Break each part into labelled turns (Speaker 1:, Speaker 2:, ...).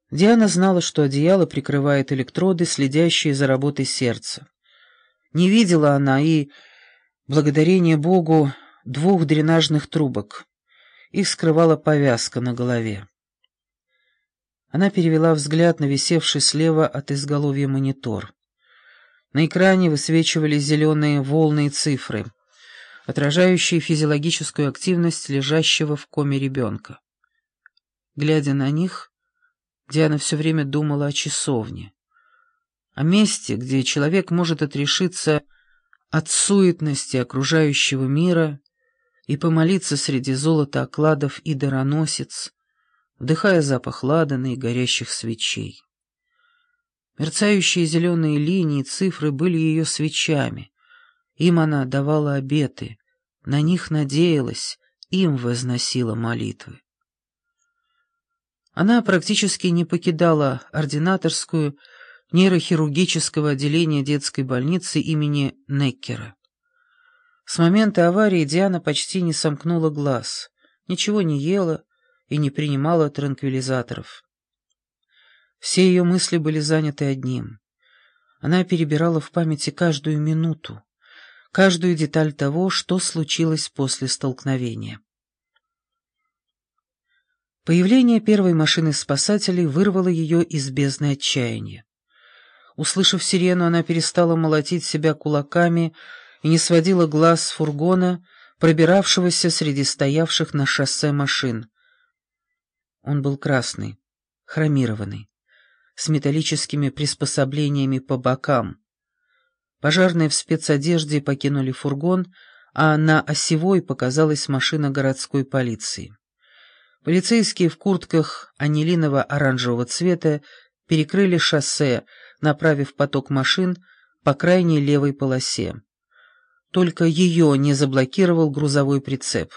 Speaker 1: Диана знала, что одеяло прикрывает электроды, следящие за работой сердца. Не видела она и, благодарение Богу, двух дренажных трубок. Их скрывала повязка на голове. Она перевела взгляд на висевший слева от изголовья монитор. На экране высвечивались зеленые волны и цифры, отражающие физиологическую активность лежащего в коме ребенка. Глядя на них, Диана все время думала о часовне, о месте, где человек может отрешиться от суетности окружающего мира и помолиться среди золота окладов и дароносиц, вдыхая запах ладана и горящих свечей. Мерцающие зеленые линии, цифры были ее свечами. Им она давала обеты, на них надеялась, им возносила молитвы. Она практически не покидала ординаторскую нейрохирургического отделения детской больницы имени Неккера. С момента аварии Диана почти не сомкнула глаз, ничего не ела и не принимала транквилизаторов. Все ее мысли были заняты одним. Она перебирала в памяти каждую минуту, каждую деталь того, что случилось после столкновения. Появление первой машины спасателей вырвало ее из бездны отчаяния. Услышав сирену, она перестала молотить себя кулаками и не сводила глаз с фургона, пробиравшегося среди стоявших на шоссе машин. Он был красный, хромированный, с металлическими приспособлениями по бокам. Пожарные в спецодежде покинули фургон, а на осевой показалась машина городской полиции. Полицейские в куртках анилиново-оранжевого цвета перекрыли шоссе, направив поток машин по крайней левой полосе. Только ее не заблокировал грузовой прицеп.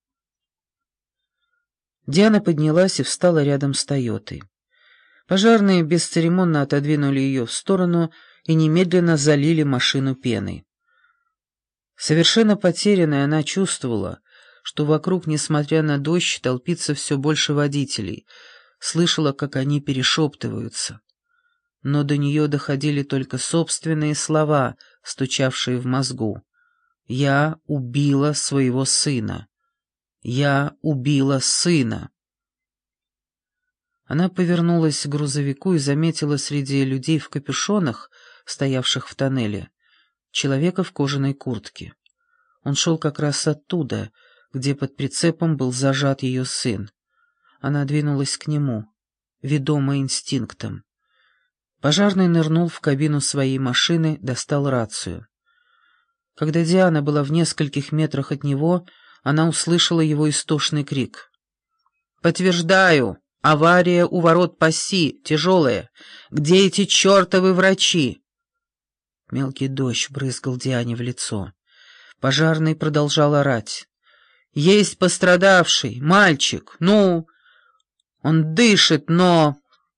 Speaker 1: Диана поднялась и встала рядом с «Тойотой». Пожарные бесцеремонно отодвинули ее в сторону и немедленно залили машину пеной. Совершенно потерянная, она чувствовала, что вокруг, несмотря на дождь, толпится все больше водителей, слышала, как они перешептываются. Но до нее доходили только собственные слова, стучавшие в мозгу. «Я убила своего сына! Я убила сына!» Она повернулась к грузовику и заметила среди людей в капюшонах, стоявших в тоннеле, человека в кожаной куртке. Он шел как раз оттуда, где под прицепом был зажат ее сын. Она двинулась к нему, ведомая инстинктом. Пожарный нырнул в кабину своей машины, достал рацию. Когда Диана была в нескольких метрах от него, она услышала его истошный крик. «Подтверждаю! Авария у ворот Пасси, тяжелая! Где эти чертовы врачи?» Мелкий дождь брызгал Диане в лицо. Пожарный продолжал орать. «Есть пострадавший, мальчик, ну! Он дышит, но...»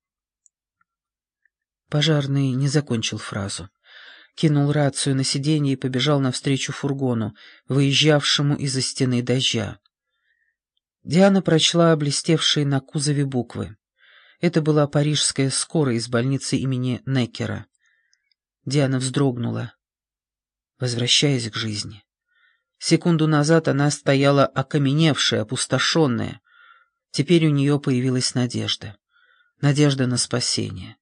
Speaker 1: Пожарный не закончил фразу. Кинул рацию на сиденье и побежал навстречу фургону, выезжавшему из-за стены дождя. Диана прочла блестевшие на кузове буквы. Это была парижская скорая из больницы имени Неккера. Диана вздрогнула, возвращаясь к жизни. Секунду назад она стояла окаменевшая, опустошенная. Теперь у нее появилась надежда. Надежда на спасение.